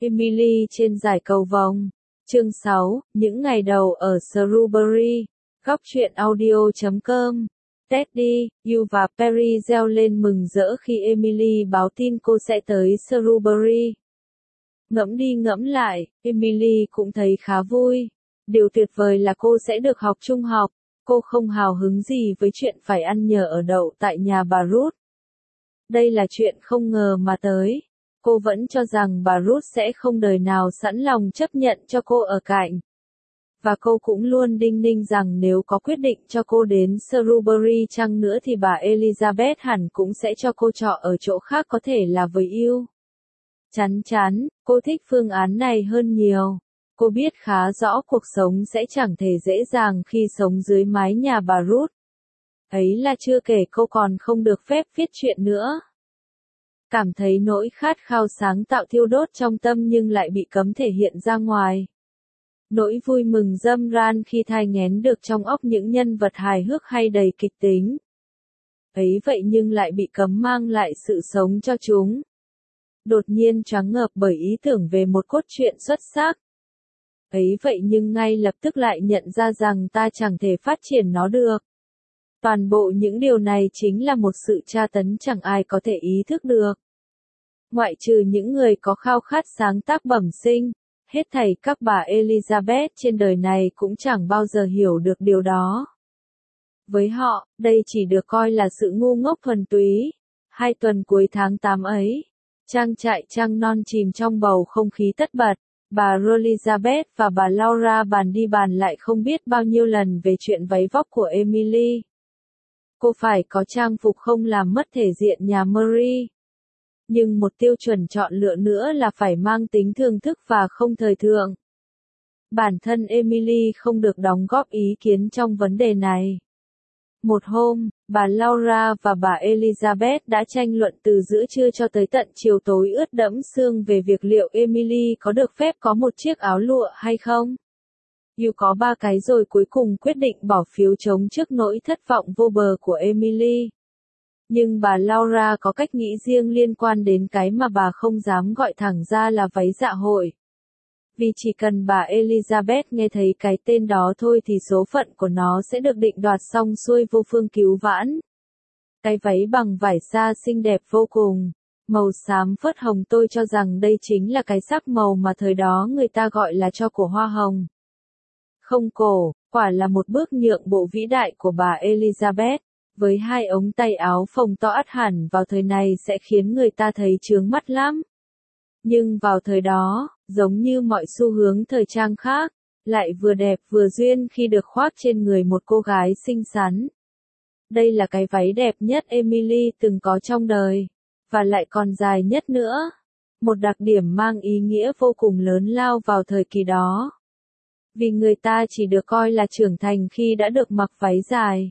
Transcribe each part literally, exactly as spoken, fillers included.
Emily trên dải cầu vồng. Chương sáu, những ngày đầu ở Shrewsbury. Góc truyện audio chấm com. Teddy, Hugh và Perry reo lên mừng rỡ khi Emily báo tin cô sẽ tới Shrewsbury. Ngẫm đi ngẫm lại, Emily cũng thấy khá vui. Điều tuyệt vời là cô sẽ được học trung học. Cô không hào hứng gì với chuyện phải ăn nhờ ở đậu tại nhà bà Ruth. Đây là chuyện không ngờ mà tới. Cô vẫn cho rằng bà Ruth sẽ không đời nào sẵn lòng chấp nhận cho cô ở cạnh. Và cô cũng luôn đinh ninh rằng nếu có quyết định cho cô đến Shrewsbury chăng nữa thì bà Elizabeth hẳn cũng sẽ cho cô trọ ở chỗ khác, có thể là với yêu. Chắn chắn, cô thích phương án này hơn nhiều. Cô biết khá rõ cuộc sống sẽ chẳng thể dễ dàng khi sống dưới mái nhà bà Ruth. Ấy là chưa kể cô còn không được phép viết truyện nữa. Cảm thấy nỗi khát khao sáng tạo thiêu đốt trong tâm nhưng lại bị cấm thể hiện ra ngoài. Nỗi vui mừng râm ran khi thai nghén được trong óc những nhân vật hài hước hay đầy kịch tính. Ấy vậy nhưng lại bị cấm mang lại sự sống cho chúng. Đột nhiên choáng ngợp bởi ý tưởng về một cốt truyện xuất sắc. Ấy vậy nhưng ngay lập tức lại nhận ra rằng ta chẳng thể phát triển nó được. Toàn bộ những điều này chính là một sự tra tấn chẳng ai có thể ý thức được. Ngoại trừ những người có khao khát sáng tác bẩm sinh, hết thảy các bà Elizabeth trên đời này cũng chẳng bao giờ hiểu được điều đó. Với họ, đây chỉ được coi là sự ngu ngốc thuần túy. Hai tuần cuối tháng tám ấy, trang trại trăng non chìm trong bầu không khí tất bật. Bà Elizabeth và bà Laura bàn đi bàn lại không biết bao nhiêu lần về chuyện váy vóc của Emily. Cô phải có trang phục không làm mất thể diện nhà Mary. Nhưng một tiêu chuẩn chọn lựa nữa là phải mang tính thưởng thức và không thời thượng. Bản thân Emily không được đóng góp ý kiến trong vấn đề này. Một hôm, bà Laura và bà Elizabeth đã tranh luận từ giữa trưa cho tới tận chiều tối ướt đẫm sương về việc liệu Emily có được phép có một chiếc áo lụa hay không. Hugh có ba cái rồi cuối cùng quyết định bỏ phiếu chống trước nỗi thất vọng vô bờ của Emily. Nhưng bà Laura có cách nghĩ riêng liên quan đến cái mà bà không dám gọi thẳng ra là váy dạ hội. Vì chỉ cần bà Elizabeth nghe thấy cái tên đó thôi thì số phận của nó sẽ được định đoạt xong xuôi vô phương cứu vãn. Cái váy bằng vải sa xinh đẹp vô cùng, màu xám phớt hồng, tôi cho rằng đây chính là cái sắc màu mà thời đó người ta gọi là cho cổ hoa hồng. Không cổ, quả là một bước nhượng bộ vĩ đại của bà Elizabeth, với hai ống tay áo phồng to ắt hẳn vào thời này sẽ khiến người ta thấy chướng mắt lắm. Nhưng vào thời đó, giống như mọi xu hướng thời trang khác, lại vừa đẹp vừa duyên khi được khoác trên người một cô gái xinh xắn. Đây là cái váy đẹp nhất Emily từng có trong đời, và lại còn dài nhất nữa. Một đặc điểm mang ý nghĩa vô cùng lớn lao vào thời kỳ đó. Vì người ta chỉ được coi là trưởng thành khi đã được mặc váy dài.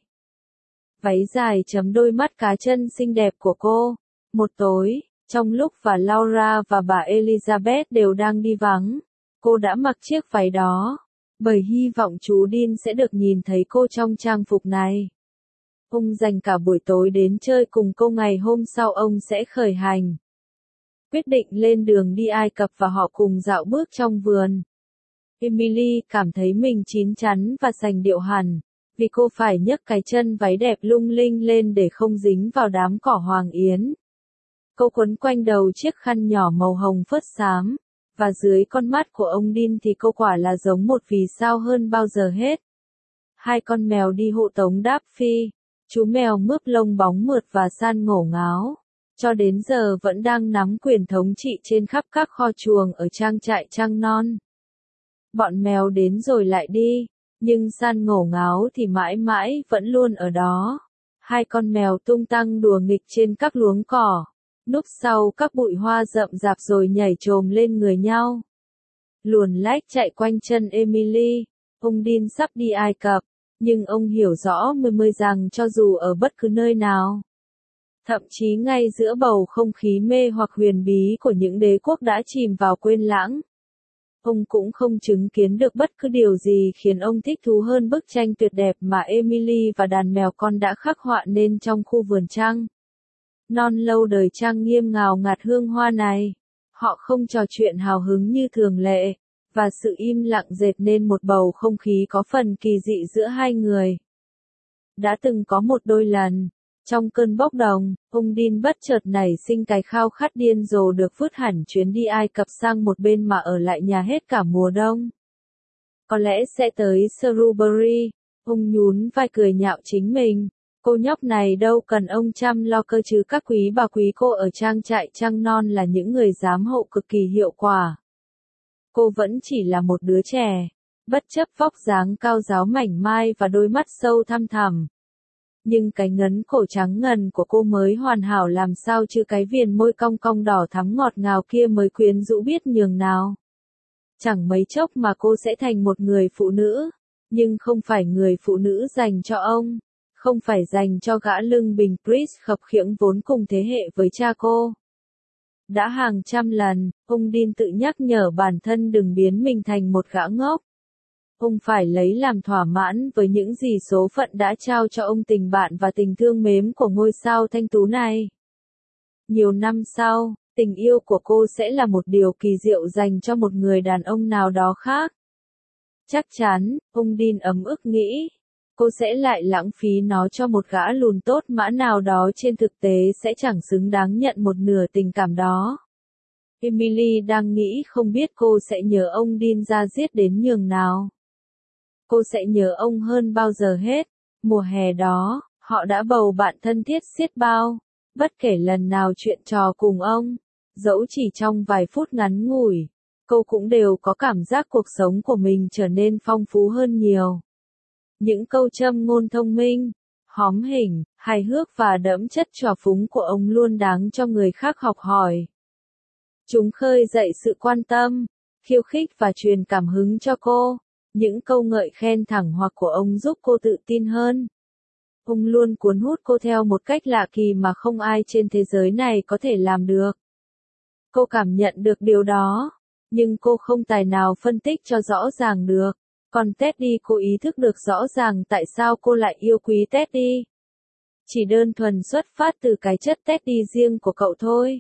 Váy dài chấm đôi mắt cá chân xinh đẹp của cô. Một tối, trong lúc và Laura và bà Elizabeth đều đang đi vắng, cô đã mặc chiếc váy đó, bởi hy vọng chú Dean sẽ được nhìn thấy cô trong trang phục này. Ông dành cả buổi tối đến chơi cùng cô, ngày hôm sau ông sẽ khởi hành. Quyết định lên đường đi Ai Cập và họ cùng dạo bước trong vườn. Emily cảm thấy mình chín chắn và sành điệu hẳn, vì cô phải nhấc cái chân váy đẹp lung linh lên để không dính vào đám cỏ hoàng yến. Cô quấn quanh đầu chiếc khăn nhỏ màu hồng phớt xám, và dưới con mắt của ông Dean thì cô quả là giống một vì sao hơn bao giờ hết. Hai con mèo đi hộ tống Daffy, chú mèo mướp lông bóng mượt và San ngổ ngáo, cho đến giờ vẫn đang nắm quyền thống trị trên khắp các kho chuồng ở trang trại trăng non. Bọn mèo đến rồi lại đi, nhưng San ngổ ngáo thì mãi mãi vẫn luôn ở đó. Hai con mèo tung tăng đùa nghịch trên các luống cỏ, núp sau các bụi hoa rậm rạp rồi nhảy chồm lên người nhau. Luồn lách chạy quanh chân Emily. Ông Dean sắp đi Ai Cập, nhưng ông hiểu rõ mười mươi rằng cho dù ở bất cứ nơi nào, thậm chí ngay giữa bầu không khí mê hoặc huyền bí của những đế quốc đã chìm vào quên lãng, ông cũng không chứng kiến được bất cứ điều gì khiến ông thích thú hơn bức tranh tuyệt đẹp mà Emily và đàn mèo con đã khắc họa nên trong khu vườn trăng non lâu đời trang nghiêm ngào ngạt hương hoa này. Họ không trò chuyện hào hứng như thường lệ, và sự im lặng dệt nên một bầu không khí có phần kỳ dị giữa hai người. Đã từng có một đôi lần, trong cơn bốc đồng, ung Dean bất chợt nảy sinh cái khao khát điên rồ được vứt hẳn chuyến đi Ai Cập sang một bên mà ở lại nhà hết cả mùa đông. Có lẽ sẽ tới Shrewsbury, ung nhún vai cười nhạo chính mình. Cô nhóc này đâu cần ông chăm lo cơ chứ, các quý bà quý cô ở trang trại trăng non là những người giám hộ cực kỳ hiệu quả. Cô vẫn chỉ là một đứa trẻ, bất chấp vóc dáng cao ráo mảnh mai và đôi mắt sâu thăm thẳm. Nhưng cái ngấn cổ trắng ngần của cô mới hoàn hảo làm sao chứ cái viền môi cong cong đỏ thắm ngọt ngào kia mới quyến rũ biết nhường nào. Chẳng mấy chốc mà cô sẽ thành một người phụ nữ, nhưng không phải người phụ nữ dành cho ông, không phải dành cho gã lưng bình Chris khập khiễng vốn cùng thế hệ với cha cô. Đã hàng trăm lần, ông Dean tự nhắc nhở bản thân đừng biến mình thành một gã ngốc. Ông phải lấy làm thỏa mãn với những gì số phận đã trao cho ông, tình bạn và tình thương mến của ngôi sao thanh tú này. Nhiều năm sau, tình yêu của cô sẽ là một điều kỳ diệu dành cho một người đàn ông nào đó khác. Chắc chắn, ông Dean ấm ức nghĩ, cô sẽ lại lãng phí nó cho một gã lùn tốt mã nào đó trên thực tế sẽ chẳng xứng đáng nhận một nửa tình cảm đó. Emily đang nghĩ không biết cô sẽ nhớ ông Dean ra diết đến nhường nào. Cô sẽ nhớ ông hơn bao giờ hết. Mùa hè đó, họ đã bầu bạn thân thiết xiết bao. Bất kể lần nào chuyện trò cùng ông, dẫu chỉ trong vài phút ngắn ngủi, cô cũng đều có cảm giác cuộc sống của mình trở nên phong phú hơn nhiều. Những câu châm ngôn thông minh, hóm hỉnh, hài hước và đẫm chất trò phúng của ông luôn đáng cho người khác học hỏi. Chúng khơi dậy sự quan tâm, khiêu khích và truyền cảm hứng cho cô. Những câu ngợi khen thẳng hoặc của ông giúp cô tự tin hơn. Ông luôn cuốn hút cô theo một cách lạ kỳ mà không ai trên thế giới này có thể làm được. Cô cảm nhận được điều đó, nhưng cô không tài nào phân tích cho rõ ràng được. Còn Teddy, cô ý thức được rõ ràng tại sao cô lại yêu quý Teddy. Chỉ đơn thuần xuất phát từ cái chất Teddy riêng của cậu thôi.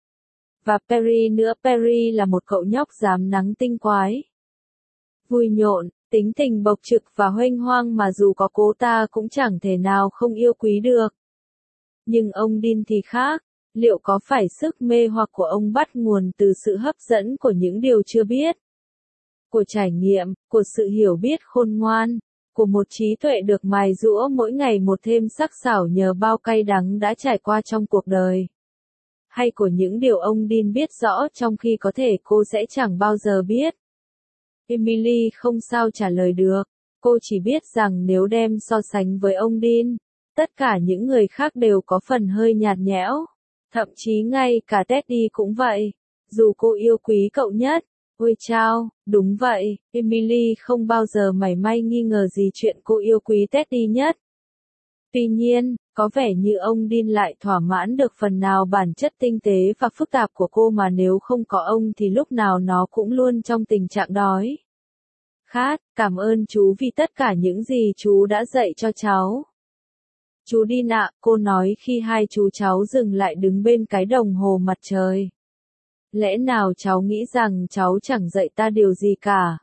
Và Perry nữa, Perry là một cậu nhóc dám nắng tinh quái. Vui nhộn, tính tình bộc trực và huênh hoang mà dù có cố ta cũng chẳng thể nào không yêu quý được. Nhưng ông Dean thì khác, liệu có phải sức mê hoặc của ông bắt nguồn từ sự hấp dẫn của những điều chưa biết? Của trải nghiệm, của sự hiểu biết khôn ngoan, của một trí tuệ được mài giũa mỗi ngày một thêm sắc sảo nhờ bao cay đắng đã trải qua trong cuộc đời? Hay của những điều ông Dean biết rõ trong khi có thể cô sẽ chẳng bao giờ biết? Emily không sao trả lời được, cô chỉ biết rằng nếu đem so sánh với ông Dean, tất cả những người khác đều có phần hơi nhạt nhẽo. Thậm chí ngay cả Teddy cũng vậy, dù cô yêu quý cậu nhất. Ôi chao, đúng vậy, Emily không bao giờ mảy may nghi ngờ gì chuyện cô yêu quý Teddy nhất. Tuy nhiên, có vẻ như ông Dean lại thỏa mãn được phần nào bản chất tinh tế và phức tạp của cô mà nếu không có ông thì lúc nào nó cũng luôn trong tình trạng đói. Khát, cảm ơn chú vì tất cả những gì chú đã dạy cho cháu. Chú đi nạ, cô nói khi hai chú cháu dừng lại đứng bên cái đồng hồ mặt trời. Lẽ nào cháu nghĩ rằng cháu chẳng dạy ta điều gì cả?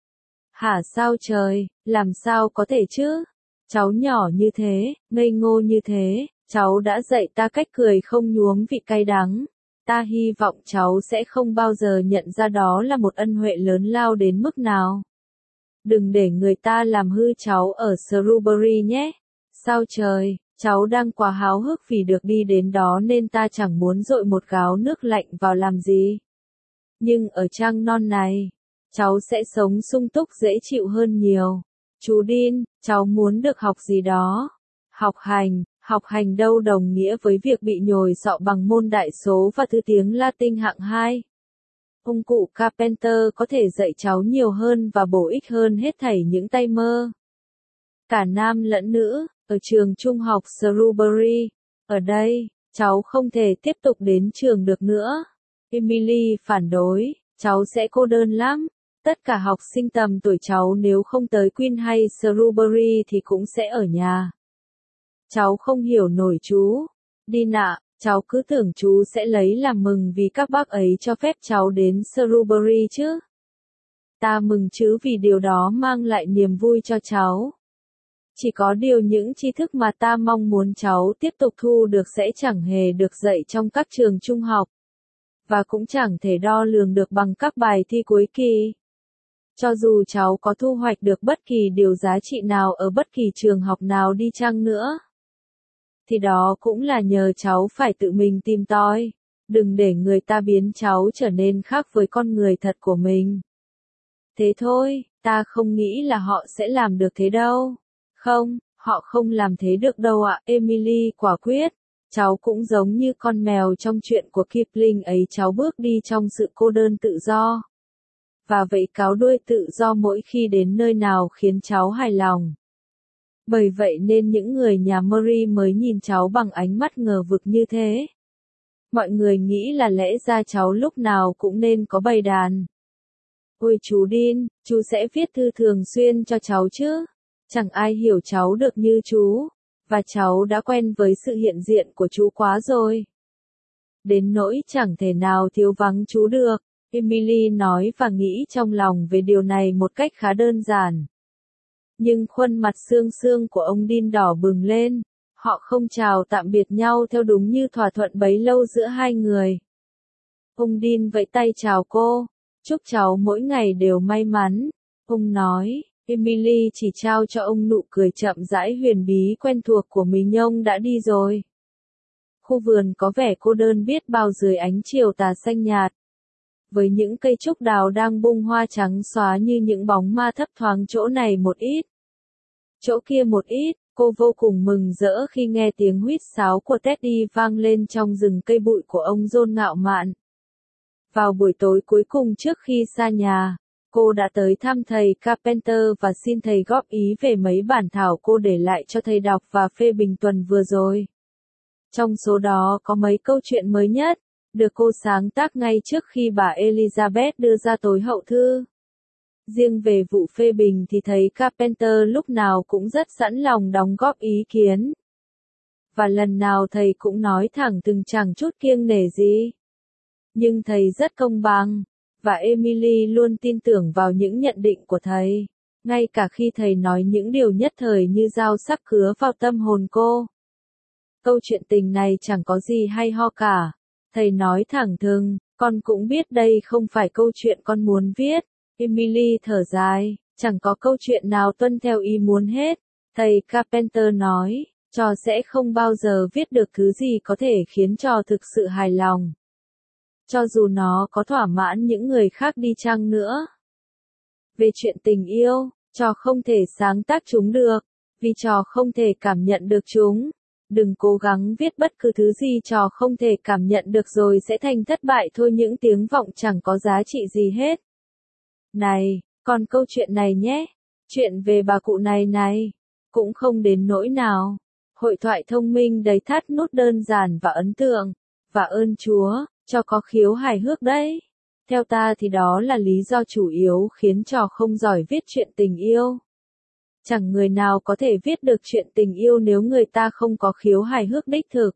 Hả sao trời, làm sao có thể chứ? Cháu nhỏ như thế, ngây ngô như thế, cháu đã dạy ta cách cười không nhuốm vị cay đắng. Ta hy vọng cháu sẽ không bao giờ nhận ra đó là một ân huệ lớn lao đến mức nào. Đừng để người ta làm hư cháu ở Shrewsbury nhé. Sao trời, cháu đang quá háo hức vì được đi đến đó nên ta chẳng muốn dội một gáo nước lạnh vào làm gì. Nhưng ở trang non này, cháu sẽ sống sung túc dễ chịu hơn nhiều. Chú Dean, cháu muốn được học gì đó. Học hành, học hành đâu đồng nghĩa với việc bị nhồi sọ bằng môn đại số và thứ tiếng Latin hạng hai. Ông cụ Carpenter có thể dạy cháu nhiều hơn và bổ ích hơn hết thảy những tay mơ. Cả nam lẫn nữ, ở trường trung học Shrewsbury. Ở đây, cháu không thể tiếp tục đến trường được nữa. Emily phản đối, cháu sẽ cô đơn lắm. Tất cả học sinh tầm tuổi cháu nếu không tới Queen hay Shrewsbury thì cũng sẽ ở nhà. Cháu không hiểu nổi chú. Đi nạ, Cháu cứ tưởng chú sẽ lấy làm mừng vì các bác ấy cho phép cháu đến Shrewsbury chứ. Ta mừng chứ vì điều đó mang lại niềm vui cho cháu. Chỉ có điều những tri thức mà ta mong muốn cháu tiếp tục thu được sẽ chẳng hề được dạy trong các trường trung học. Và cũng chẳng thể đo lường được bằng các bài thi cuối kỳ. Cho dù cháu có thu hoạch được bất kỳ điều giá trị nào ở bất kỳ trường học nào đi chăng nữa, thì đó cũng là nhờ cháu phải tự mình tìm tòi. Đừng để người ta biến cháu trở nên khác với con người thật của mình. Thế thôi, ta không nghĩ là họ sẽ làm được thế đâu. Không, họ không làm thế được đâu ạ, Emily quả quyết. Cháu cũng giống như con mèo trong chuyện của Kipling ấy, cháu bước đi trong sự cô đơn tự do. Và vẫy cáo đuôi tự do mỗi khi đến nơi nào khiến cháu hài lòng. Bởi vậy nên những người nhà Murray mới nhìn cháu bằng ánh mắt ngờ vực như thế. Mọi người nghĩ là lẽ ra cháu lúc nào cũng nên có bầy đàn. Ôi chú Dean, chú sẽ viết thư thường xuyên cho cháu chứ? Chẳng ai hiểu cháu được như chú. Và cháu đã quen với sự hiện diện của chú quá rồi. Đến nỗi chẳng thể nào thiếu vắng chú được. Emily nói và nghĩ trong lòng về điều này một cách khá đơn giản. Nhưng khuôn mặt xương xương của ông Dean đỏ bừng lên. Họ không chào tạm biệt nhau theo đúng như thỏa thuận bấy lâu giữa hai người. Ông Dean vẫy tay chào cô. Chúc cháu mỗi ngày đều may mắn. Ông nói. Emily chỉ trao cho ông nụ cười chậm rãi huyền bí quen thuộc của mình. Ông đã đi rồi. Khu vườn có vẻ cô đơn biết bao dưới ánh chiều tà xanh nhạt. Với những cây trúc đào đang bung hoa trắng xóa như những bóng ma thấp thoáng chỗ này một ít, chỗ kia một ít, cô vô cùng mừng rỡ khi nghe tiếng huýt sáo của Teddy vang lên trong rừng cây bụi của ông John ngạo mạn. Vào buổi tối cuối cùng trước khi xa nhà, cô đã tới thăm thầy Carpenter và xin thầy góp ý về mấy bản thảo cô để lại cho thầy đọc và phê bình tuần vừa rồi. Trong số đó có mấy câu chuyện mới nhất, được cô sáng tác ngay trước khi bà Elizabeth đưa ra tối hậu thư. Riêng về vụ phê bình thì thầy Carpenter lúc nào cũng rất sẵn lòng đóng góp ý kiến. Và lần nào thầy cũng nói thẳng từng chẳng chút kiêng nể gì. Nhưng thầy rất công bằng, và Emily luôn tin tưởng vào những nhận định của thầy, ngay cả khi thầy nói những điều nhất thời như dao sắc cứa vào tâm hồn cô. Câu chuyện tình này chẳng có gì hay ho cả. Thầy nói thẳng thừng, con cũng biết đây không phải câu chuyện con muốn viết. Emily thở dài, chẳng có câu chuyện nào tuân theo ý muốn hết. Thầy Carpenter nói, trò sẽ không bao giờ viết được thứ gì có thể khiến trò thực sự hài lòng. Cho dù nó có thỏa mãn những người khác đi chăng nữa. Về chuyện tình yêu, trò không thể sáng tác chúng được, vì trò không thể cảm nhận được chúng. Đừng cố gắng viết bất cứ thứ gì trò không thể cảm nhận được rồi sẽ thành thất bại thôi, những tiếng vọng chẳng có giá trị gì hết. Này, còn câu chuyện này nhé, chuyện về bà cụ này này, cũng không đến nỗi nào. Hội thoại thông minh đầy thắt nút đơn giản và ấn tượng, và ơn Chúa, cho có khiếu hài hước đấy. Theo ta thì đó là lý do chủ yếu khiến trò không giỏi viết chuyện tình yêu. Chẳng người nào có thể viết được chuyện tình yêu nếu người ta không có khiếu hài hước đích thực.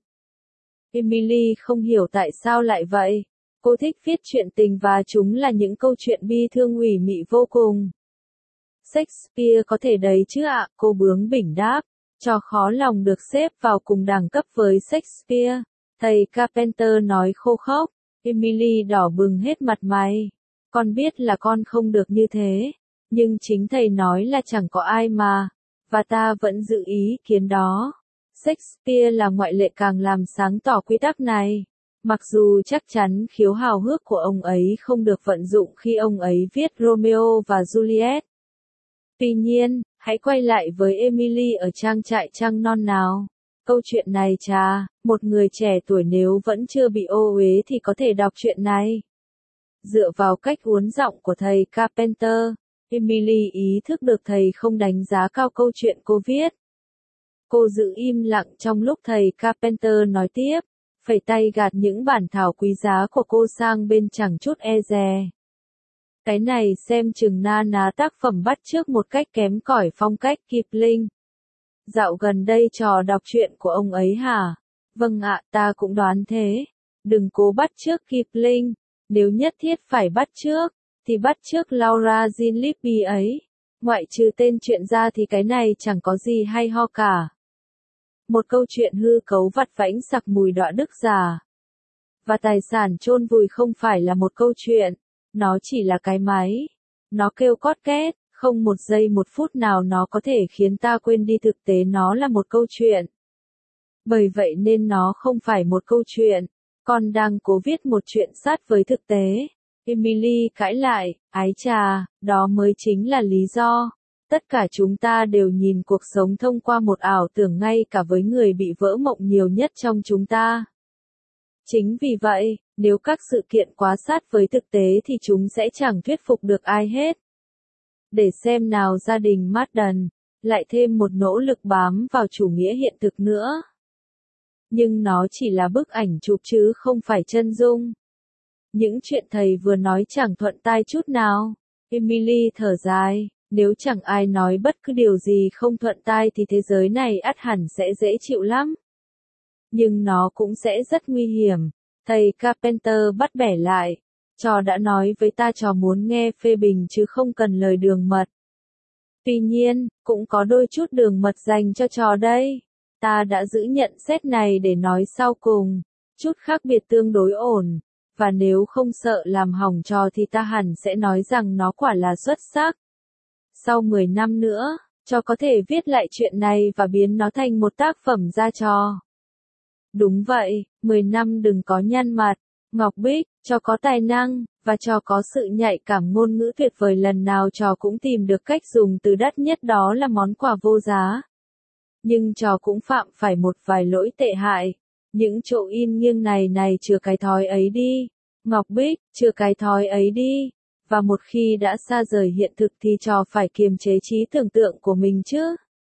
Emily không hiểu tại sao lại vậy. Cô thích viết chuyện tình và chúng là những câu chuyện bi thương ủy mị vô cùng. Shakespeare có thể đấy chứ ạ, cô bướng bỉnh đáp. Trò khó lòng được xếp vào cùng đẳng cấp với Shakespeare. Thầy Carpenter nói khô khốc. Emily đỏ bừng hết mặt mày. Con biết là con không được như thế. Nhưng chính thầy nói là chẳng có ai mà. Và ta vẫn giữ ý kiến đó. Shakespeare là ngoại lệ càng làm sáng tỏ quy tắc này. Mặc dù chắc chắn khiếu hào hước của ông ấy không được vận dụng khi ông ấy viết Romeo và Juliet. Tuy nhiên, hãy quay lại với Emily ở trang trại trăng non nào. Câu chuyện này chà, một người trẻ tuổi nếu vẫn chưa bị ô uế thì có thể đọc chuyện này. Dựa vào cách uốn giọng của thầy Carpenter, Emily ý thức được thầy không đánh giá cao câu chuyện cô viết. Cô giữ im lặng trong lúc thầy Carpenter nói tiếp, phẩy tay gạt những bản thảo quý giá của cô sang bên chẳng chút e dè. Cái này xem chừng na ná tác phẩm bắt chước một cách kém cỏi phong cách Kipling. Dạo gần đây trò đọc truyện của ông ấy hả? Vâng ạ, ta cũng đoán thế. Đừng cố bắt chước Kipling. Nếu nhất thiết phải bắt chước, thì bắt chước Laura Jean Libbey ấy. Ngoại trừ tên truyện ra thì cái này chẳng có gì hay ho cả. Một câu chuyện hư cấu vặt vãnh sặc mùi đọa đức già. Và tài sản chôn vùi không phải là một câu chuyện, nó chỉ là cái máy. Nó kêu cót két, không một giây một phút nào nó có thể khiến ta quên đi thực tế nó là một câu chuyện. Bởi vậy nên nó không phải một câu chuyện, con đang cố viết một chuyện sát với thực tế. Emily cãi lại, ái chà, đó mới chính là lý do. Tất cả chúng ta đều nhìn cuộc sống thông qua một ảo tưởng ngay cả với người bị vỡ mộng nhiều nhất trong chúng ta. Chính vì vậy, nếu các sự kiện quá sát với thực tế thì chúng sẽ chẳng thuyết phục được ai hết. Để xem nào gia đình Madden, lại thêm một nỗ lực bám vào chủ nghĩa hiện thực nữa. Nhưng nó chỉ là bức ảnh chụp chứ không phải chân dung. Những chuyện thầy vừa nói chẳng thuận tai chút nào. Emily thở dài, nếu chẳng ai nói bất cứ điều gì không thuận tai thì thế giới này ắt hẳn sẽ dễ chịu lắm. Nhưng nó cũng sẽ rất nguy hiểm. Thầy Carpenter bắt bẻ lại. Trò đã nói với ta trò muốn nghe phê bình chứ không cần lời đường mật. Tuy nhiên, cũng có đôi chút đường mật dành cho trò đây. Ta đã giữ nhận xét này để nói sau cùng. Chút khác biệt tương đối ổn. Và nếu không sợ làm hỏng trò thì ta hẳn sẽ nói rằng nó quả là xuất sắc. Sau mười năm nữa, trò có thể viết lại chuyện này và biến nó thành một tác phẩm ra trò. Đúng vậy, mười năm đừng có nhăn mặt. Ngọc Bích, trò có tài năng, và trò có sự nhạy cảm ngôn ngữ tuyệt vời, lần nào trò cũng tìm được cách dùng từ đắt nhất, đó là món quà vô giá. Nhưng trò cũng phạm phải một vài lỗi tệ hại. Những chỗ in nghiêng này này chừa cái thói ấy đi. Ngọc Bích, chừa cái thói ấy đi. Và một khi đã xa rời hiện thực thì trò phải kiềm chế trí tưởng tượng của mình chứ.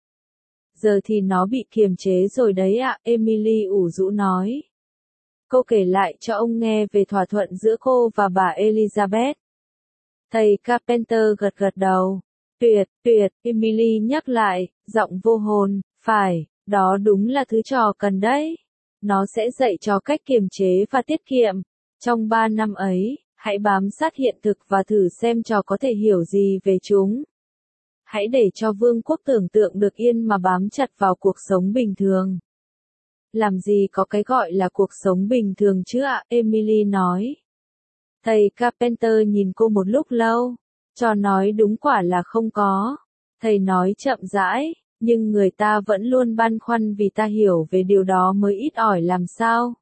Giờ thì nó bị kiềm chế rồi đấy ạ, Emily ủ rũ nói. Cô kể lại cho ông nghe về thỏa thuận giữa cô và bà Elizabeth. Thầy Carpenter gật gật đầu. Tuyệt, tuyệt, Emily nhắc lại, giọng vô hồn, phải, đó đúng là thứ trò cần đấy. Nó sẽ dạy cho cách kiềm chế và tiết kiệm. Trong ba năm ấy, hãy bám sát hiện thực và thử xem trò có thể hiểu gì về chúng. Hãy để cho vương quốc tưởng tượng được yên mà bám chặt vào cuộc sống bình thường. Làm gì có cái gọi là cuộc sống bình thường chứ ạ, Emily nói. Thầy Carpenter nhìn cô một lúc lâu. Trò nói đúng quả là không có. Thầy nói chậm rãi, nhưng người ta vẫn luôn băn khoăn vì ta hiểu về điều đó mới ít ỏi làm sao.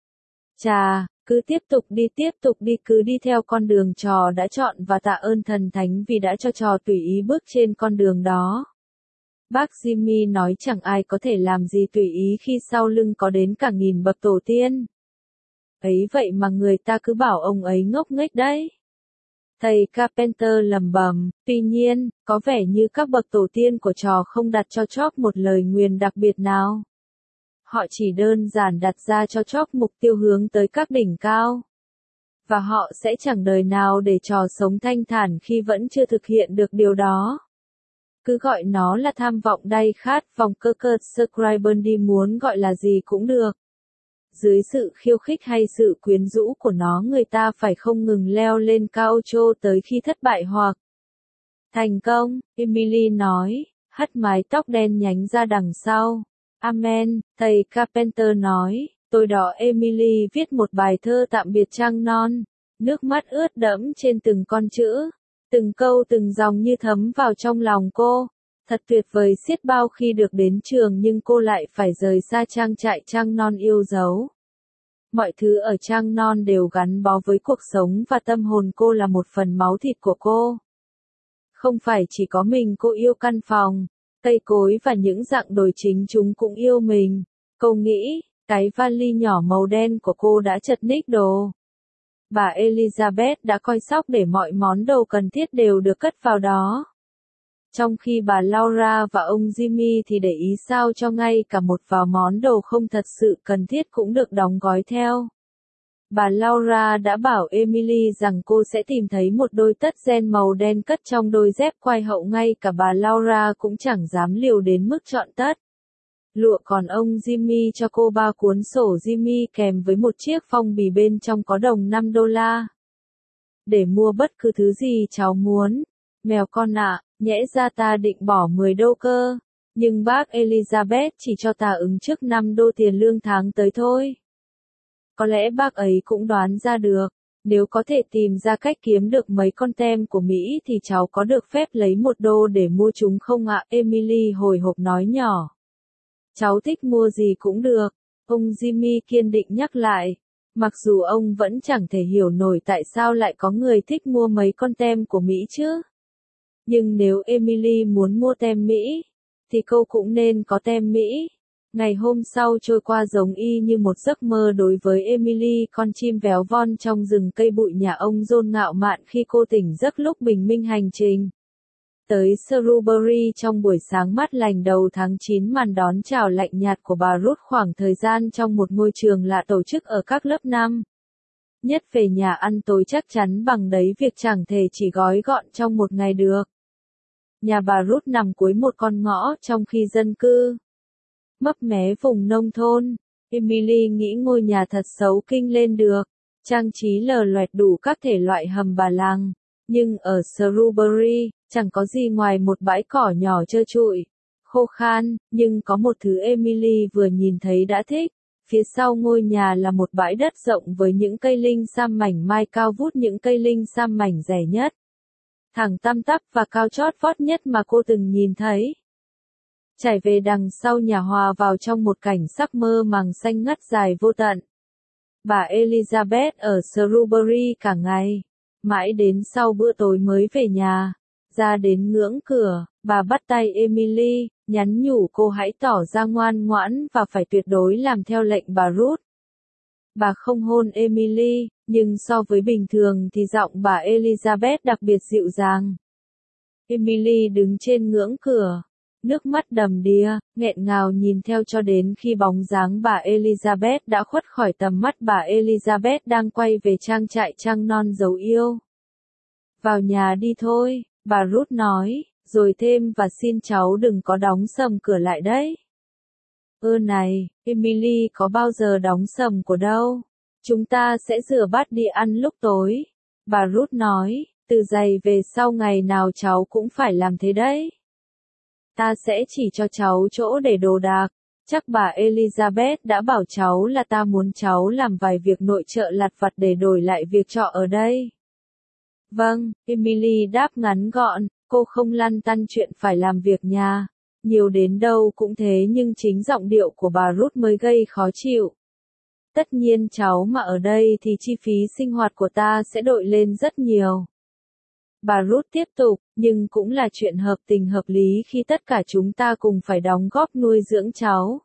Chà, cứ tiếp tục đi tiếp tục đi cứ đi theo con đường trò đã chọn và tạ ơn thần thánh vì đã cho trò tùy ý bước trên con đường đó. Bác Jimmy nói chẳng ai có thể làm gì tùy ý khi sau lưng có đến cả nghìn bậc tổ tiên. Ấy vậy mà người ta cứ bảo ông ấy ngốc nghếch đấy. Thầy Carpenter lẩm bẩm, tuy nhiên, có vẻ như các bậc tổ tiên của trò không đặt cho Chop một lời nguyền đặc biệt nào. Họ chỉ đơn giản đặt ra cho Chop mục tiêu hướng tới các đỉnh cao. Và họ sẽ chẳng đời nào để trò sống thanh thản khi vẫn chưa thực hiện được điều đó. Cứ gọi nó là tham vọng đay khát, vòng cơ cơ, subscriber đi, muốn gọi là gì cũng được. Dưới sự khiêu khích hay sự quyến rũ của nó, người ta phải không ngừng leo lên cao trô tới khi thất bại hoặc thành công, Emily nói, hất mái tóc đen nhánh ra đằng sau. Amen, thầy Carpenter nói, tôi đó Emily viết một bài thơ tạm biệt trăng non, nước mắt ướt đẫm trên từng con chữ, từng câu từng dòng như thấm vào trong lòng cô. Thật tuyệt vời xiết bao khi được đến trường, nhưng cô lại phải rời xa trang trại trăng non yêu dấu. Mọi thứ ở trăng non đều gắn bó với cuộc sống và tâm hồn cô là một phần máu thịt của cô. Không phải chỉ có mình cô yêu căn phòng, cây cối và những dạng đồi, chính chúng cũng yêu mình. Cô nghĩ, cái vali nhỏ màu đen của cô đã chật ních đồ. Bà Elizabeth đã coi sóc để mọi món đồ cần thiết đều được cất vào đó. Trong khi bà Laura và ông Jimmy thì để ý sao cho ngay cả một vài món đồ không thật sự cần thiết cũng được đóng gói theo. Bà Laura đã bảo Emily rằng cô sẽ tìm thấy một đôi tất ren màu đen cất trong đôi dép quai hậu, ngay cả bà Laura cũng chẳng dám liều đến mức chọn tất. lụa, còn ông Jimmy cho cô ba cuốn sổ Jimmy kèm với một chiếc phong bì bên trong có đồng năm đô la. Để mua bất cứ thứ gì cháu muốn. Mèo con ạ, nhẽ ra ta định bỏ mười đô cơ, nhưng bác Elizabeth chỉ cho ta ứng trước năm đô tiền lương tháng tới thôi. Có lẽ bác ấy cũng đoán ra được, nếu có thể tìm ra cách kiếm được mấy con tem của Mỹ thì cháu có được phép lấy một đô để mua chúng không ạ? Emily hồi hộp nói nhỏ. Cháu thích mua gì cũng được, ông Jimmy kiên định nhắc lại. Mặc dù ông vẫn chẳng thể hiểu nổi tại sao lại có người thích mua mấy con tem của Mỹ chứ. Nhưng nếu Emily muốn mua tem Mỹ, thì cô cũng nên có tem Mỹ. Ngày hôm sau trôi qua giống y như một giấc mơ đối với Emily, con chim véo von trong rừng cây bụi nhà ông John ngạo mạn khi cô tỉnh giấc lúc bình minh hành trình tới Shrewsbury trong buổi sáng mát lành đầu tháng chín. Màn đón chào lạnh nhạt của bà Ruth khoảng thời gian trong một ngôi trường lạ tổ chức ở các lớp năm nhất về nhà ăn tối chắc chắn bằng đấy việc chẳng thể chỉ gói gọn trong một ngày được. Nhà bà Ruth nằm cuối một con ngõ trong khi dân cư mấp mé vùng nông thôn. Emily nghĩ ngôi nhà thật xấu kinh lên được, trang trí lờ loẹt đủ các thể loại hầm bà làng, nhưng ở Shrewsbury, chẳng có gì ngoài một bãi cỏ nhỏ trơ trụi, khô khan, nhưng có một thứ Emily vừa nhìn thấy đã thích. Phía sau ngôi nhà là một bãi đất rộng với những cây linh sam mảnh mai cao vút, những cây linh sam mảnh rẻ nhất, thẳng tăm tắp và cao chót vót nhất mà cô từng nhìn thấy. Trải về đằng sau nhà hòa vào trong một cảnh sắc mơ màng xanh ngắt dài vô tận. Bà Elizabeth ở Shrewsbury cả ngày, mãi đến sau bữa tối mới về nhà. Ra đến ngưỡng cửa, bà bắt tay Emily, nhắn nhủ cô hãy tỏ ra ngoan ngoãn và phải tuyệt đối làm theo lệnh bà Ruth. Bà không hôn Emily, nhưng so với bình thường thì giọng bà Elizabeth đặc biệt dịu dàng. Emily đứng trên ngưỡng cửa, nước mắt đầm đìa, nghẹn ngào nhìn theo cho đến khi bóng dáng bà Elizabeth đã khuất khỏi tầm mắt. Bà Elizabeth đang quay về trang trại trăng non dấu yêu. Vào nhà đi thôi, bà Ruth nói, rồi thêm và xin cháu đừng có đóng sầm cửa lại đấy. Ơ này, Emily có bao giờ đóng sầm của đâu. Chúng ta sẽ rửa bát đi ăn lúc tối. Bà Ruth nói, từ giày về sau ngày nào cháu cũng phải làm thế đấy. Ta sẽ chỉ cho cháu chỗ để đồ đạc. Chắc bà Elizabeth đã bảo cháu là ta muốn cháu làm vài việc nội trợ lặt vặt để đổi lại việc trọ ở đây. Vâng, Emily đáp ngắn gọn, cô không lăn tăn chuyện phải làm việc nhà. Nhiều đến đâu cũng thế, nhưng chính giọng điệu của bà Ruth mới gây khó chịu. Tất nhiên cháu mà ở đây thì chi phí sinh hoạt của ta sẽ đội lên rất nhiều. Bà Ruth tiếp tục, nhưng cũng là chuyện hợp tình hợp lý khi tất cả chúng ta cùng phải đóng góp nuôi dưỡng cháu.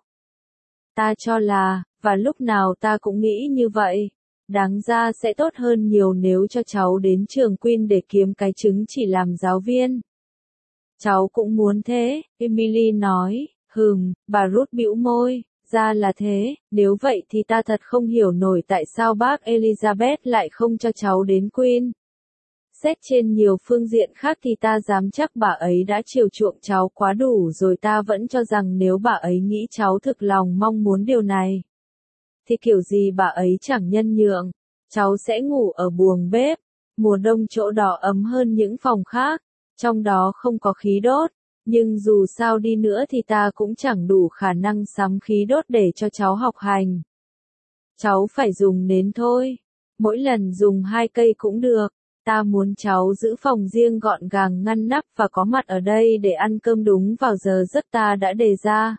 Ta cho là, và lúc nào ta cũng nghĩ như vậy, đáng ra sẽ tốt hơn nhiều nếu cho cháu đến trường Queen để kiếm cái chứng chỉ làm giáo viên. Cháu cũng muốn thế, Emily nói, hừm, bà Ruth bĩu môi, ra là thế, nếu vậy thì ta thật không hiểu nổi tại sao bác Elizabeth lại không cho cháu đến Queen. Xét trên nhiều phương diện khác thì ta dám chắc bà ấy đã chiều chuộng cháu quá đủ rồi. Ta vẫn cho rằng nếu bà ấy nghĩ cháu thực lòng mong muốn điều này, thì kiểu gì bà ấy chẳng nhân nhượng. Cháu sẽ ngủ ở buồng bếp, mùa đông chỗ đó ấm hơn những phòng khác, trong đó không có khí đốt, nhưng dù sao đi nữa thì ta cũng chẳng đủ khả năng sắm khí đốt để cho cháu học hành. Cháu phải dùng nến thôi, mỗi lần dùng hai cây cũng được. Ta muốn cháu giữ phòng riêng gọn gàng ngăn nắp và có mặt ở đây để ăn cơm đúng vào giờ giấc ta đã đề ra.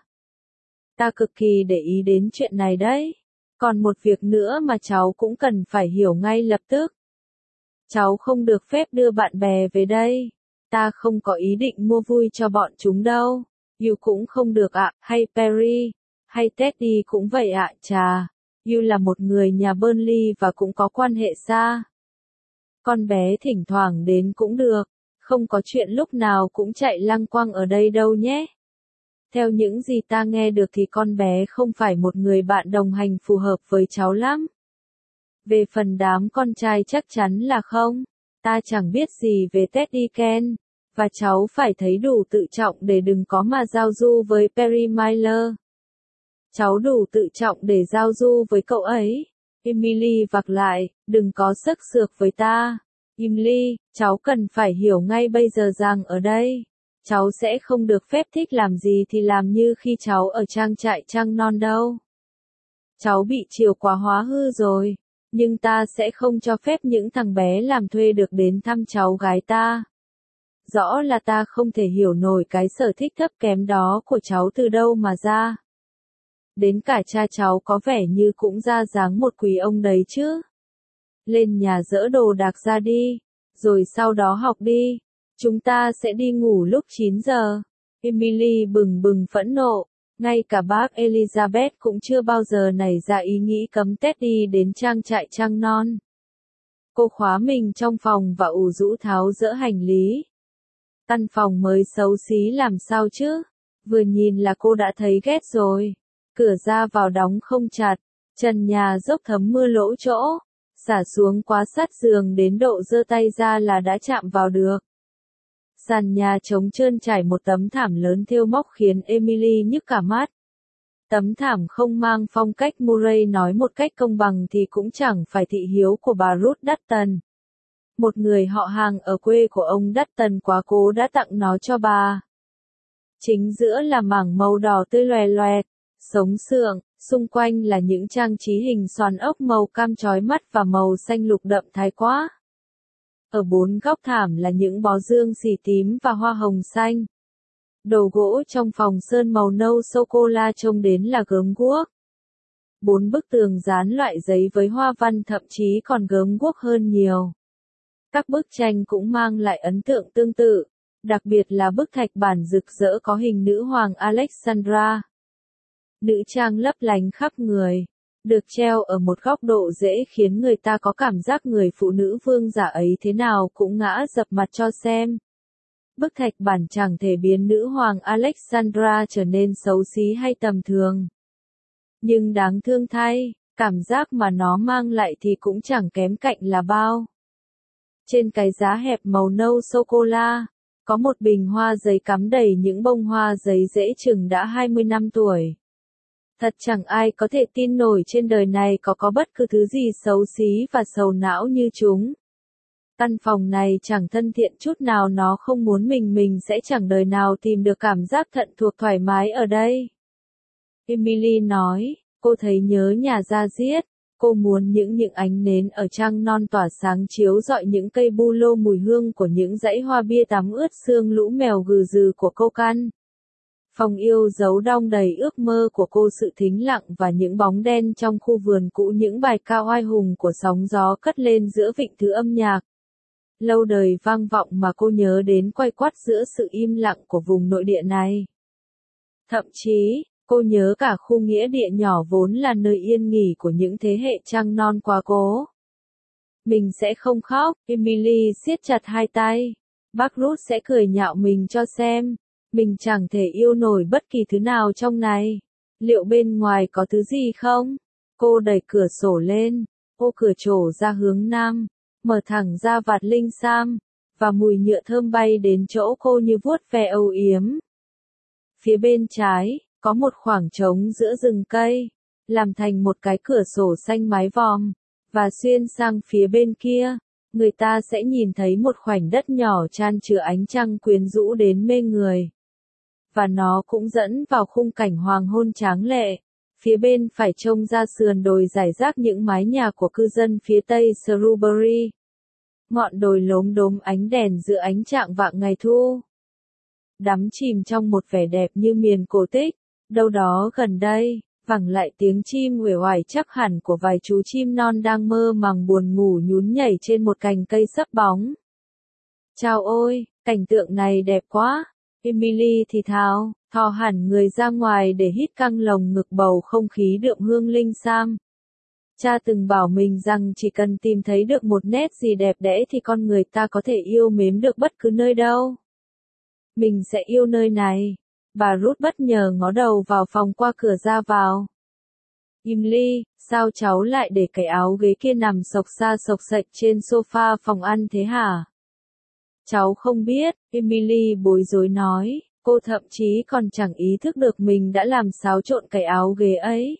Ta cực kỳ để ý đến chuyện này đấy. Còn một việc nữa mà cháu cũng cần phải hiểu ngay lập tức. Cháu không được phép đưa bạn bè về đây. Ta không có ý định mua vui cho bọn chúng đâu. You cũng không được ạ, hay Perry, hay Teddy cũng vậy ạ. Chà, You là một người nhà Burnley và cũng có quan hệ xa. Con bé thỉnh thoảng đến cũng được, không có chuyện lúc nào cũng chạy lăng quăng ở đây đâu nhé. Theo những gì ta nghe được thì con bé không phải một người bạn đồng hành phù hợp với cháu lắm. Về phần đám con trai chắc chắn là không. Ta chẳng biết gì về Teddy Ken, và cháu phải thấy đủ tự trọng để đừng có mà giao du với Perry Miller. Cháu đủ tự trọng để giao du với cậu ấy. Emily vặc lại, đừng có sức sược với ta. Emily, cháu cần phải hiểu ngay bây giờ rằng ở đây, cháu sẽ không được phép thích làm gì thì làm như khi cháu ở trang trại trăng non đâu. Cháu bị chiều quá hóa hư rồi, nhưng ta sẽ không cho phép những thằng bé làm thuê được đến thăm cháu gái ta. Rõ là ta không thể hiểu nổi cái sở thích thấp kém đó của cháu từ đâu mà ra. Đến cả cha cháu có vẻ như cũng ra dáng một quý ông đấy chứ. Lên nhà dỡ đồ đạc ra đi, rồi sau đó học đi. Chúng ta sẽ đi ngủ lúc chín giờ. Emily bừng bừng phẫn nộ. Ngay cả bác Elizabeth cũng chưa bao giờ nảy ra ý nghĩ cấm Teddy đến trang trại trăng non. Cô khóa mình trong phòng và ủ rũ tháo dỡ hành lý. Căn phòng mới xấu xí làm sao chứ? Vừa nhìn là cô đã thấy ghét rồi. Cửa ra vào đóng không chặt, trần nhà dốc thấm mưa lỗ chỗ, xả xuống quá sát giường đến độ giơ tay ra là đã chạm vào được. Sàn nhà trống trơn trải một tấm thảm lớn thêu móc khiến Emily nhức cả mắt. Tấm thảm không mang phong cách Murray, nói một cách công bằng thì cũng chẳng phải thị hiếu của bà Ruth Dutton. Một người họ hàng ở quê của ông Dutton quá cố đã tặng nó cho bà. Chính giữa là mảng màu đỏ tươi loè loẹt, sống sượng, xung quanh là những trang trí hình xoàn ốc màu cam chói mắt và màu xanh lục đậm thái quá. Ở bốn góc thảm là những bó dương xì tím và hoa hồng xanh. Đồ gỗ trong phòng sơn màu nâu sô-cô-la trông đến là gớm guốc. Bốn bức tường dán loại giấy với hoa văn thậm chí còn gớm guốc hơn nhiều. Các bức tranh cũng mang lại ấn tượng tương tự, đặc biệt là bức thạch bản rực rỡ có hình nữ hoàng Alexandra. Nữ trang lấp lánh khắp người, được treo ở một góc độ dễ khiến người ta có cảm giác người phụ nữ vương giả ấy thế nào cũng ngã dập mặt cho xem. Bức thạch bản chẳng thể biến nữ hoàng Alexandra trở nên xấu xí hay tầm thường. Nhưng đáng thương thay, cảm giác mà nó mang lại thì cũng chẳng kém cạnh là bao. Trên cái giá hẹp màu nâu sô-cô-la, có một bình hoa giấy cắm đầy những bông hoa giấy dễ chừng đã hai mươi năm tuổi. Thật chẳng ai có thể tin nổi trên đời này có có bất cứ thứ gì xấu xí và sầu não như chúng. Căn phòng này chẳng thân thiện chút nào, nó không muốn mình mình sẽ chẳng đời nào tìm được cảm giác thận thuộc thoải mái ở đây. Emily nói, cô thấy nhớ nhà ra diết, cô muốn những những ánh nến ở trăng non tỏa sáng chiếu rọi những cây bu lô, mùi hương của những dãy hoa bia tắm ướt xương lũ mèo gừ rừ của cô căn. Phòng yêu dấu đong đầy ước mơ của cô, sự thính lặng và những bóng đen trong khu vườn cũ, những bài ca oai hùng của sóng gió cất lên giữa vịnh thứ âm nhạc. Lâu đời vang vọng mà cô nhớ đến quay quắt giữa sự im lặng của vùng nội địa này. Thậm chí, cô nhớ cả khu nghĩa địa nhỏ vốn là nơi yên nghỉ của những thế hệ trăng non quá cố. Mình sẽ không khóc, Emily siết chặt hai tay. Bác Ruth sẽ cười nhạo mình cho xem. Mình chẳng thể yêu nổi bất kỳ thứ nào trong này. Liệu bên ngoài có thứ gì không? Cô đẩy cửa sổ lên, ô cửa trổ ra hướng nam, mở thẳng ra vạt linh sam, và mùi nhựa thơm bay đến chỗ cô như vuốt ve âu yếm. Phía bên trái, có một khoảng trống giữa rừng cây, làm thành một cái cửa sổ xanh mái vòm, và xuyên sang phía bên kia, người ta sẽ nhìn thấy một khoảnh đất nhỏ chan chứa ánh trăng quyến rũ đến mê người. Và nó cũng dẫn vào khung cảnh hoàng hôn tráng lệ. Phía bên phải trông ra sườn đồi rải rác những mái nhà của cư dân phía tây Shrewsbury. Ngọn đồi lốm đốm ánh đèn giữa ánh chạng vạng ngày thu. Đắm chìm trong một vẻ đẹp như miền cổ tích. Đâu đó gần đây, vẳng lại tiếng chim uể oải chắc hẳn của vài chú chim non đang mơ màng buồn ngủ nhún nhảy trên một cành cây sấp bóng. Chao ôi, cảnh tượng này đẹp quá. Emily thì thào, thò hẳn người ra ngoài để hít căng lồng ngực bầu không khí đượm hương linh sam. Cha từng bảo mình rằng chỉ cần tìm thấy được một nét gì đẹp đẽ thì con người ta có thể yêu mến được bất cứ nơi đâu. Mình sẽ yêu nơi này. Bà Ruth bất ngờ ngó đầu vào phòng qua cửa ra vào. Emily, sao cháu lại để cái áo ghế kia nằm xộc xa xộc xệch trên sofa phòng ăn thế hả? Cháu không biết, Emily bối rối nói, cô Cô thậm chí còn chẳng ý thức được mình đã làm xáo trộn cái áo ghế ấy.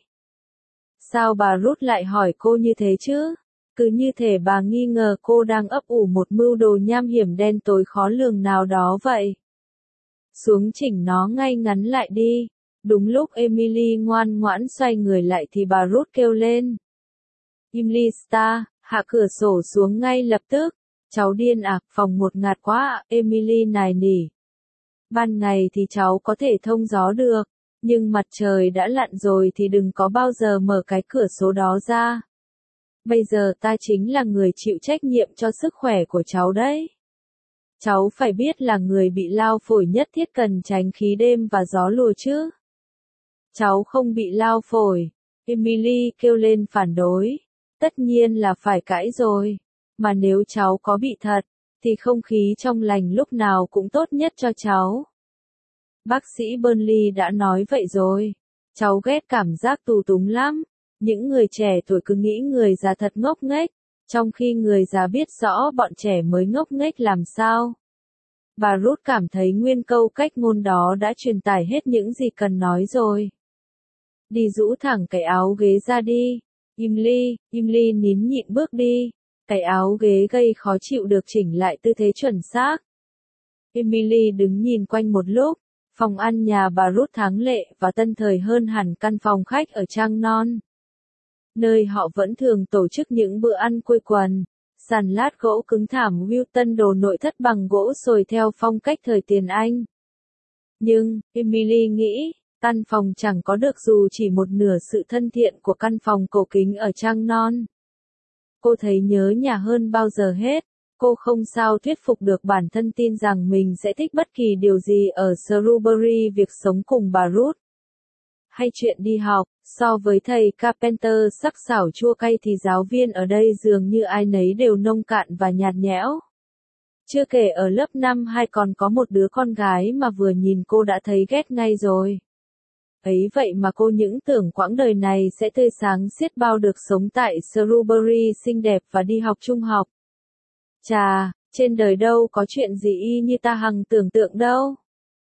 Sao bà Ruth lại hỏi cô như thế chứ? Cứ như thể bà nghi ngờ cô đang ấp ủ một mưu đồ nham hiểm đen tối khó lường nào đó vậy. Xuống chỉnh nó ngay ngắn lại đi. Đúng lúc Emily ngoan ngoãn xoay người lại thì bà Ruth kêu lên. Imlista, hạ cửa sổ xuống ngay lập tức. Cháu điên à, phòng một ngạt quá à, Emily nài nỉ. Ban ngày thì cháu có thể thông gió được, nhưng mặt trời đã lặn rồi thì đừng có bao giờ mở cái cửa sổ đó ra. Bây giờ ta chính là người chịu trách nhiệm cho sức khỏe của cháu đấy. Cháu phải biết là người bị lao phổi nhất thiết cần tránh khí đêm và gió lùa chứ. Cháu không bị lao phổi, Emily kêu lên phản đối. Tất nhiên là phải cãi rồi. Mà nếu cháu có bị thật, thì không khí trong lành lúc nào cũng tốt nhất cho cháu. Bác sĩ Burnley đã nói vậy rồi. Cháu ghét cảm giác tù túng lắm. Những người trẻ tuổi cứ nghĩ người già thật ngốc nghếch, trong khi người già biết rõ bọn trẻ mới ngốc nghếch làm sao. Bà Ruth cảm thấy nguyên câu cách ngôn đó đã truyền tải hết những gì cần nói rồi. Đi rũ thẳng cái áo ghế ra đi. Imly, Imly nín nhịn bước đi. Cái áo ghế gây khó chịu được chỉnh lại tư thế chuẩn xác. Emily đứng nhìn quanh một lúc. Phòng ăn nhà bà Ruth tráng lệ và tân thời hơn hẳn căn phòng khách ở Trang Non, nơi họ vẫn thường tổ chức những bữa ăn quây quần. Sàn lát gỗ cứng thảm Wilton đồ nội thất bằng gỗ sồi theo phong cách thời tiền Anh. Nhưng, Emily nghĩ, căn phòng chẳng có được dù chỉ một nửa sự thân thiện của căn phòng cổ kính ở Trang Non. Cô thấy nhớ nhà hơn bao giờ hết. Cô không sao thuyết phục được bản thân tin rằng mình sẽ thích bất kỳ điều gì ở Shrewsbury, việc sống cùng bà Ruth hay chuyện đi học. So với thầy Carpenter sắc sảo chua cay thì giáo viên ở đây dường như ai nấy đều nông cạn và nhạt nhẽo. Chưa kể ở lớp năm hai còn có một đứa con gái mà vừa nhìn cô đã thấy ghét ngay rồi. Ấy vậy mà cô những tưởng quãng đời này sẽ tươi sáng xiết bao được sống tại Shrewsbury xinh đẹp và đi học trung học. Chà, trên đời đâu có chuyện gì y như ta hằng tưởng tượng đâu.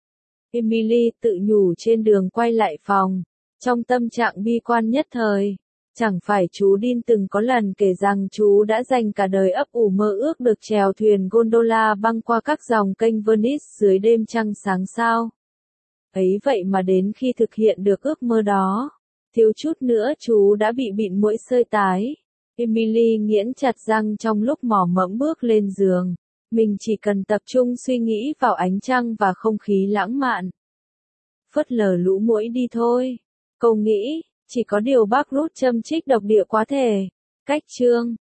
Emily tự nhủ trên đường quay lại phòng, trong tâm trạng bi quan nhất thời. Chẳng phải chú Dean từng có lần kể rằng chú đã dành cả đời ấp ủ mơ ước được chèo thuyền gondola băng qua các dòng kênh Venice dưới đêm trăng sáng sao? Ấy vậy mà đến khi thực hiện được ước mơ đó, thiếu chút nữa chú đã bị bịn muỗi xơi tái. Emily nghiến chặt răng trong lúc mò mẫm bước lên giường. Mình chỉ cần tập trung suy nghĩ vào ánh trăng và không khí lãng mạn. Phớt lờ lũ muỗi đi thôi. Cô nghĩ, chỉ có điều bác Ruth châm chích độc địa quá thể. Cách chương